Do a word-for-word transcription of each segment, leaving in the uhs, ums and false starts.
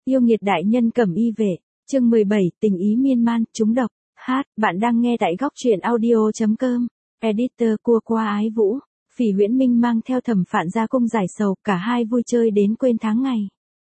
Yêu nghiệt đại nhân cẩm y vệ, chương mười bảy, tình ý miên man, trúng độc. Hát, bạn đang nghe tại góc truyện audio.com. Editor cua qua ái vũ. Phỉ Huyễn Minh mang theo Thẩm Phạn ra cung giải sầu, cả hai vui chơi đến quên tháng ngày.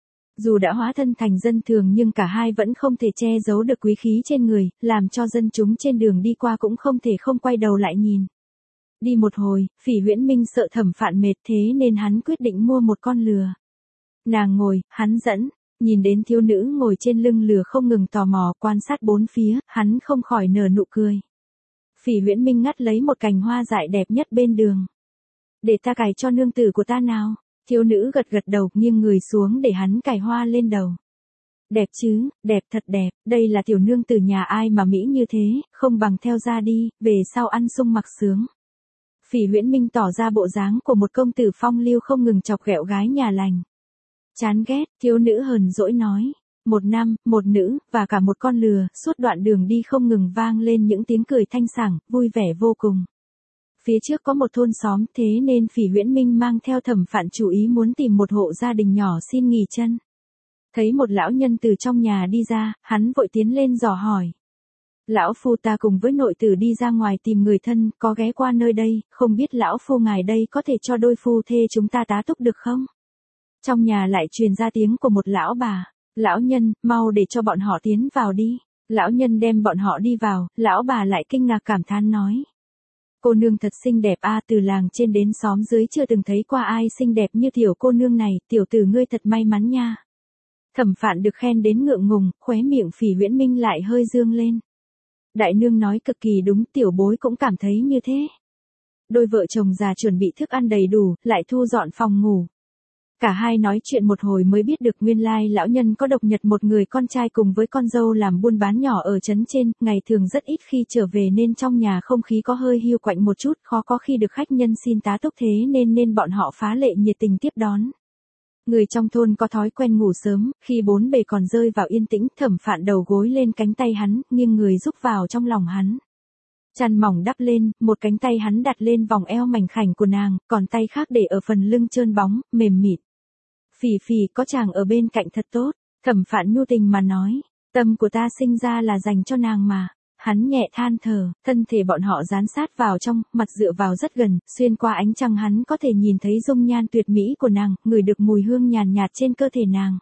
Dù đã hóa thân thành dân thường nhưng cả hai vẫn không thể che giấu được quý khí trên người, làm cho dân chúng trên đường đi qua cũng không thể không quay đầu lại nhìn. Đi một hồi, Phỉ Huyễn Minh sợ Thẩm Phạn mệt thế nên hắn quyết định mua một con lừa. Nàng ngồi, hắn dẫn, nhìn đến thiếu nữ ngồi trên lưng lừa không ngừng tò mò quan sát bốn phía, hắn không khỏi nở nụ cười. Phỉ Huyễn Minh ngắt lấy một cành hoa dại đẹp nhất bên đường. Để ta cài cho nương tử của ta nào. Thiếu nữ gật gật đầu nghiêng người xuống để hắn cài hoa lên đầu. Đẹp chứ, đẹp thật đẹp, đây là tiểu nương tử nhà ai mà mỹ như thế, không bằng theo ra đi, về sau ăn sung mặc sướng. Phỉ Huyễn Minh tỏ ra bộ dáng của một công tử phong lưu không ngừng chọc ghẹo gái nhà lành. Chán ghét, thiếu nữ hờn dỗi nói. Một nam, một nữ, và cả một con lừa, suốt đoạn đường đi không ngừng vang lên những tiếng cười thanh sảng, vui vẻ vô cùng. Phía trước có một thôn xóm, thế nên Phỉ Huyễn Minh mang theo Thẩm Phạn chủ ý muốn tìm một hộ gia đình nhỏ xin nghỉ chân. Thấy một lão nhân từ trong nhà đi ra, hắn vội tiến lên dò hỏi. Lão phu ta cùng với nội tử đi ra ngoài tìm người thân, có ghé qua nơi đây, không biết lão phu ngài đây có thể cho đôi phu thê chúng ta tá túc được không? Trong nhà lại truyền ra tiếng của một lão bà. Lão nhân, mau để cho bọn họ tiến vào đi. Lão nhân đem bọn họ đi vào, lão bà lại kinh ngạc cảm thán nói. Cô nương thật xinh đẹp a, từ làng trên đến xóm dưới chưa từng thấy qua ai xinh đẹp như tiểu cô nương này, tiểu tử ngươi thật may mắn nha. Thẩm Phạn được khen đến ngượng ngùng, khóe miệng Phỉ Huyễn Minh lại hơi dương lên. Đại nương nói cực kỳ đúng, tiểu bối cũng cảm thấy như thế. Đôi vợ chồng già chuẩn bị thức ăn đầy đủ, lại thu dọn phòng ngủ. Cả hai nói chuyện một hồi mới biết được nguyên lai lão nhân có độc nhật một người con trai cùng với con dâu làm buôn bán nhỏ ở trấn trên, ngày thường rất ít khi trở về nên trong nhà không khí có hơi hiu quạnh một chút, khó có khi được khách nhân xin tá túc thế nên nên bọn họ phá lệ nhiệt tình tiếp đón. Người trong thôn có thói quen ngủ sớm, khi bốn bề còn rơi vào yên tĩnh, Thẩm Phạn đầu gối lên cánh tay hắn, nghiêng người rúc vào trong lòng hắn. Chăn mỏng đắp lên, một cánh tay hắn đặt lên vòng eo mảnh khảnh của nàng, còn tay khác để ở phần lưng trơn bóng, mềm mịn. Phỉ Phỉ, có chàng ở bên cạnh thật tốt, Thẩm Phạn nhu tình mà nói, tâm của ta sinh ra là dành cho nàng mà. Hắn nhẹ than thở, thân thể bọn họ dán sát vào trong, mặt dựa vào rất gần, xuyên qua ánh trăng hắn có thể nhìn thấy dung nhan tuyệt mỹ của nàng, ngửi được mùi hương nhàn nhạt trên cơ thể nàng.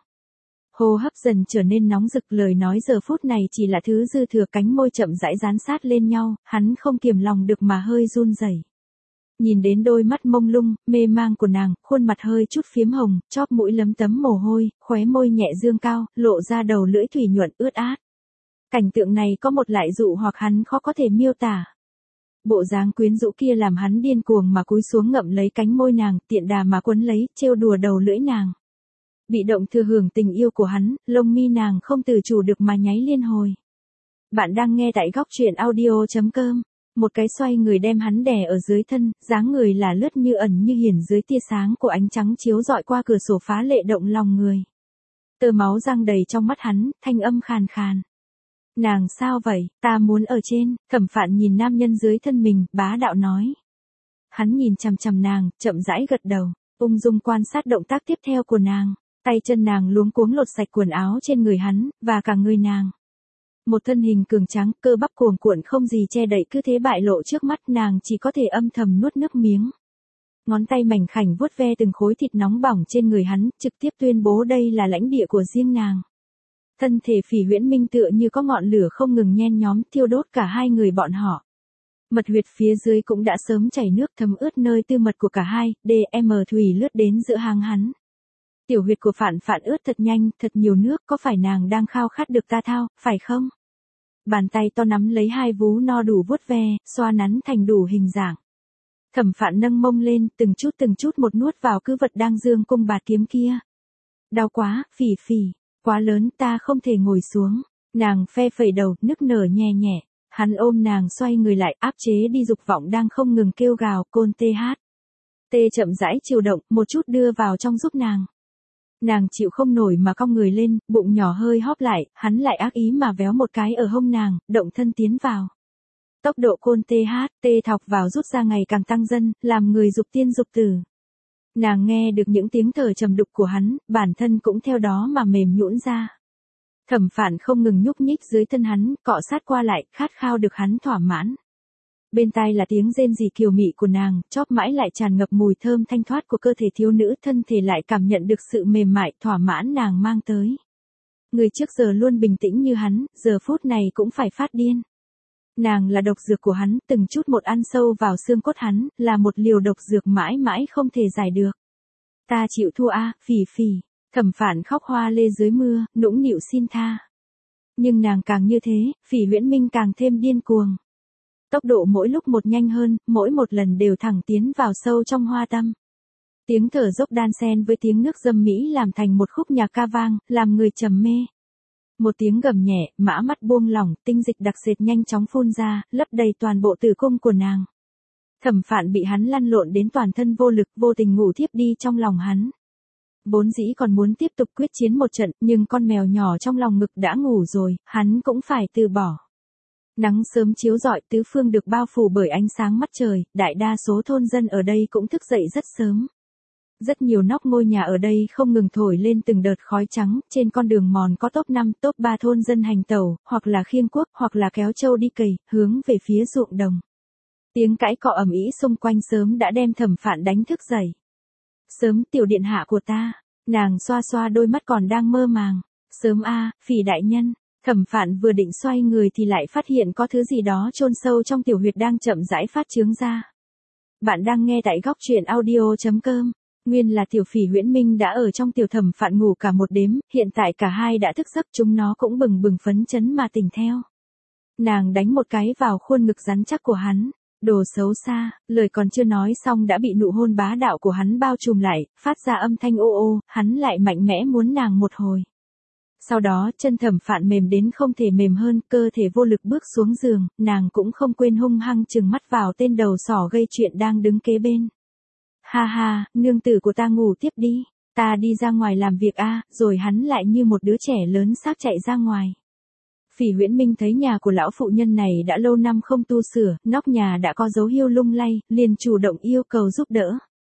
Hô hấp dần trở nên nóng rực, lời nói giờ phút này chỉ là thứ dư thừa, cánh môi chậm rãi dán sát lên nhau, hắn không kiềm lòng được mà hơi run rẩy. Nhìn đến đôi mắt mông lung, mê mang của nàng, khuôn mặt hơi chút phiếm hồng, chóp mũi lấm tấm mồ hôi, khóe môi nhẹ dương cao, lộ ra đầu lưỡi thủy nhuận ướt át. Cảnh tượng này có một lại dụ hoặc hắn khó có thể miêu tả. Bộ dáng quyến rũ kia làm hắn điên cuồng mà cúi xuống ngậm lấy cánh môi nàng, tiện đà mà quấn lấy, trêu đùa đầu lưỡi nàng. Bị động thừa hưởng tình yêu của hắn, lông mi nàng không tự chủ được mà nháy liên hồi. Bạn đang nghe tại góc truyện audio.com. Một cái xoay người đem hắn đè ở dưới thân, dáng người là lướt như ẩn như hiển dưới tia sáng của ánh trắng chiếu rọi qua cửa sổ phá lệ động lòng người. Tơ máu răng đầy trong mắt hắn, thanh âm khàn khàn. Nàng sao vậy, ta muốn ở trên. Thẩm Phạn nhìn nam nhân dưới thân mình, bá đạo nói. Hắn nhìn chằm chằm nàng, chậm rãi gật đầu, ung dung quan sát động tác tiếp theo của nàng. Tay chân nàng luống cuống lột sạch quần áo trên người hắn, và cả người nàng. Một thân hình cường tráng, cơ bắp cuồn cuộn không gì che đậy cứ thế bại lộ trước mắt, nàng chỉ có thể âm thầm nuốt nước miếng. Ngón tay mảnh khảnh vuốt ve từng khối thịt nóng bỏng trên người hắn, trực tiếp tuyên bố đây là lãnh địa của riêng nàng. Thân thể Phỉ Huyễn Minh tựa như có ngọn lửa không ngừng nhen nhóm, thiêu đốt cả hai người bọn họ. Mật huyệt phía dưới cũng đã sớm chảy nước thấm ướt nơi tư mật của cả hai, đêm thủy lướt đến giữa hang hắn. Tiểu huyệt của Phạn Phạn ướt thật nhanh, thật nhiều nước, có phải nàng đang khao khát được ta thao, phải không? Bàn tay to nắm lấy hai vú no đủ vuốt ve, xoa nắn thành đủ hình dạng. Thẩm Phạn nâng mông lên, từng chút từng chút một nuốt vào cứ vật đang dương cung bạt kiếm kia. Đau quá, Phỉ Phỉ, quá lớn, ta không thể ngồi xuống. Nàng phe phẩy đầu, nức nở nhẹ nhẹ. Hắn ôm nàng xoay người lại, áp chế đi dục vọng đang không ngừng kêu gào, côn tê hát. Tê chậm rãi chiều động, một chút đưa vào trong giúp nàng. Nàng chịu không nổi mà cong người lên, bụng nhỏ hơi hóp lại, hắn lại ác ý mà véo một cái ở hông nàng, động thân tiến vào. Tốc độ côn tê hát, tê thọc vào rút ra ngày càng tăng dần, làm người dục tiên dục tử. Nàng nghe được những tiếng thở trầm đục của hắn, bản thân cũng theo đó mà mềm nhũn ra. Thẩm Phạn không ngừng nhúc nhích dưới thân hắn, cọ sát qua lại, khát khao được hắn thỏa mãn. Bên tai là tiếng rên rỉ kiều mị của nàng, chóp mãi lại tràn ngập mùi thơm thanh thoát của cơ thể thiếu nữ, thân thể lại cảm nhận được sự mềm mại thỏa mãn nàng mang tới. Người trước giờ luôn bình tĩnh như hắn, giờ phút này cũng phải phát điên. Nàng là độc dược của hắn, từng chút một ăn sâu vào xương cốt hắn, là một liều độc dược mãi mãi không thể giải được. Ta chịu thua a, Phỉ Phỉ. Thẩm Phạn khóc hoa lê dưới mưa, nũng nịu xin tha. Nhưng nàng càng như thế, Phỉ Huyễn Minh càng thêm điên cuồng. Tốc độ mỗi lúc một nhanh hơn, mỗi một lần đều thẳng tiến vào sâu trong hoa tâm. Tiếng thở dốc đan xen với tiếng nước dâm mỹ làm thành một khúc nhạc ca vang, làm người trầm mê. Một tiếng gầm nhẹ, mã mắt buông lỏng, tinh dịch đặc sệt nhanh chóng phun ra, lấp đầy toàn bộ tử cung của nàng. Thẩm Phạn bị hắn lăn lộn đến toàn thân vô lực, vô tình ngủ thiếp đi trong lòng hắn. Vốn dĩ còn muốn tiếp tục quyết chiến một trận, nhưng con mèo nhỏ trong lòng ngực đã ngủ rồi, hắn cũng phải từ bỏ. Nắng sớm chiếu rọi, tứ phương được bao phủ bởi ánh sáng mắt trời, đại đa số thôn dân ở đây cũng thức dậy rất sớm. Rất nhiều nóc ngôi nhà ở đây không ngừng thổi lên từng đợt khói trắng, trên con đường mòn có top năm, top ba thôn dân hành tẩu, hoặc là khiêng cuốc, hoặc là kéo trâu đi cày, hướng về phía ruộng đồng. Tiếng cãi cọ ầm ĩ xung quanh sớm đã đem Thẩm Phạn đánh thức dậy. Sớm, tiểu điện hạ của ta. Nàng xoa xoa đôi mắt còn đang mơ màng. Sớm a, Phỉ đại nhân. Thẩm Phạn vừa định xoay người thì lại phát hiện có thứ gì đó chôn sâu trong tiểu huyệt đang chậm rãi phát chướng ra. Bạn đang nghe tại góc truyện audio chấm com. Nguyên là tiểu Phỉ Huyễn Minh đã ở trong tiểu Thẩm Phạn ngủ cả một đêm, hiện tại cả hai đã thức giấc, chúng nó cũng bừng bừng phấn chấn mà tỉnh theo. Nàng đánh một cái vào khuôn ngực rắn chắc của hắn. Đồ xấu xa, lời còn chưa nói xong đã bị nụ hôn bá đạo của hắn bao trùm lại, phát ra âm thanh ô ô, hắn lại mạnh mẽ muốn nàng một hồi. Sau đó, chân Thẩm Phạn mềm đến không thể mềm hơn, cơ thể vô lực bước xuống giường, nàng cũng không quên hung hăng trừng mắt vào tên đầu sỏ gây chuyện đang đứng kế bên. Ha ha, nương tử của ta ngủ tiếp đi, ta đi ra ngoài làm việc a, rồi hắn lại như một đứa trẻ lớn xác chạy ra ngoài. Phỉ Huyễn Minh thấy nhà của lão phụ nhân này đã lâu năm không tu sửa, nóc nhà đã có dấu hiu lung lay, liền chủ động yêu cầu giúp đỡ.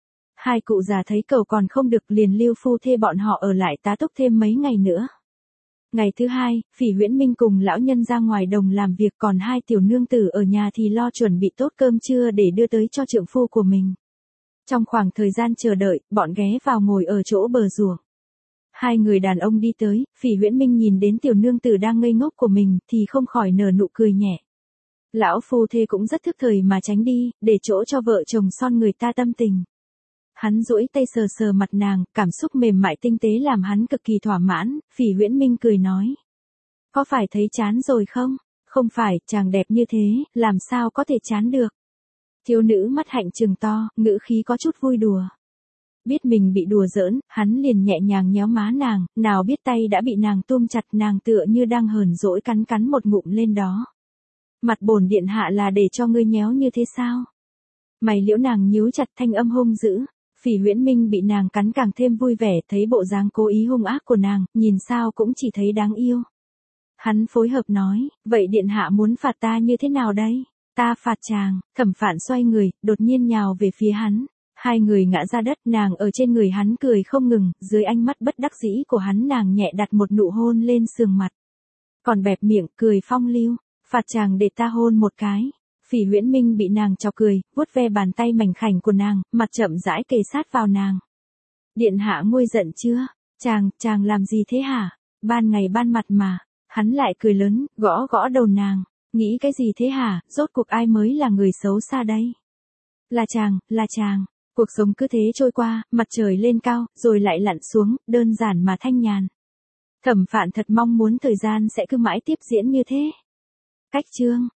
Hai cụ già thấy cầu còn không được, liền lưu phu thê bọn họ ở lại tá túc thêm mấy ngày nữa. Ngày thứ hai, Phỉ Huyễn Minh cùng lão nhân ra ngoài đồng làm việc, còn hai tiểu nương tử ở nhà thì lo chuẩn bị tốt cơm trưa để đưa tới cho trượng phu của mình. Trong khoảng thời gian chờ đợi, bọn ghé vào ngồi ở chỗ bờ ruộng. Hai người đàn ông đi tới, Phỉ Huyễn Minh nhìn đến tiểu nương tử đang ngây ngốc của mình thì không khỏi nở nụ cười nhẹ. Lão phu thê cũng rất thức thời mà tránh đi, để chỗ cho vợ chồng son người ta tâm tình. Hắn duỗi tay sờ sờ mặt nàng, cảm xúc mềm mại tinh tế làm hắn cực kỳ thỏa mãn. Phỉ Huyễn Minh cười nói. Có phải thấy chán rồi không? Không phải, chàng đẹp như thế, làm sao có thể chán được? Thiếu nữ mắt hạnh trừng to, ngữ khí có chút vui đùa. Biết mình bị đùa giỡn, hắn liền nhẹ nhàng nhéo má nàng, nào biết tay đã bị nàng túm chặt, nàng tựa như đang hờn dỗi cắn cắn một ngụm lên đó. Mặt bổn điện hạ là để cho ngươi nhéo như thế sao? Mày liễu nàng nhíu chặt, thanh âm hung dữ. Phỉ Huyễn Minh bị nàng cắn càng thêm vui vẻ, thấy bộ dáng cố ý hung ác của nàng, nhìn sao cũng chỉ thấy đáng yêu. Hắn phối hợp nói, vậy điện hạ muốn phạt ta như thế nào đây? Ta phạt chàng. Thẩm Phạn xoay người, đột nhiên nhào về phía hắn. Hai người ngã ra đất, nàng ở trên người hắn cười không ngừng, dưới ánh mắt bất đắc dĩ của hắn nàng nhẹ đặt một nụ hôn lên sườn mặt. Còn bẹp miệng, cười phong lưu, phạt chàng để ta hôn một cái. Phỉ Huyễn Minh bị nàng chọc cười, vuốt ve bàn tay mảnh khảnh của nàng, mặt chậm rãi kề sát vào nàng. Điện hạ nguôi giận chưa? Chàng, chàng làm gì thế hả? Ban ngày ban mặt mà. Hắn lại cười lớn, gõ gõ đầu nàng. Nghĩ cái gì thế hả? Rốt cuộc ai mới là người xấu xa đây? Là chàng, là chàng. Cuộc sống cứ thế trôi qua, mặt trời lên cao, rồi lại lặn xuống, đơn giản mà thanh nhàn. Thẩm Phạn thật mong muốn thời gian sẽ cứ mãi tiếp diễn như thế. Cách chương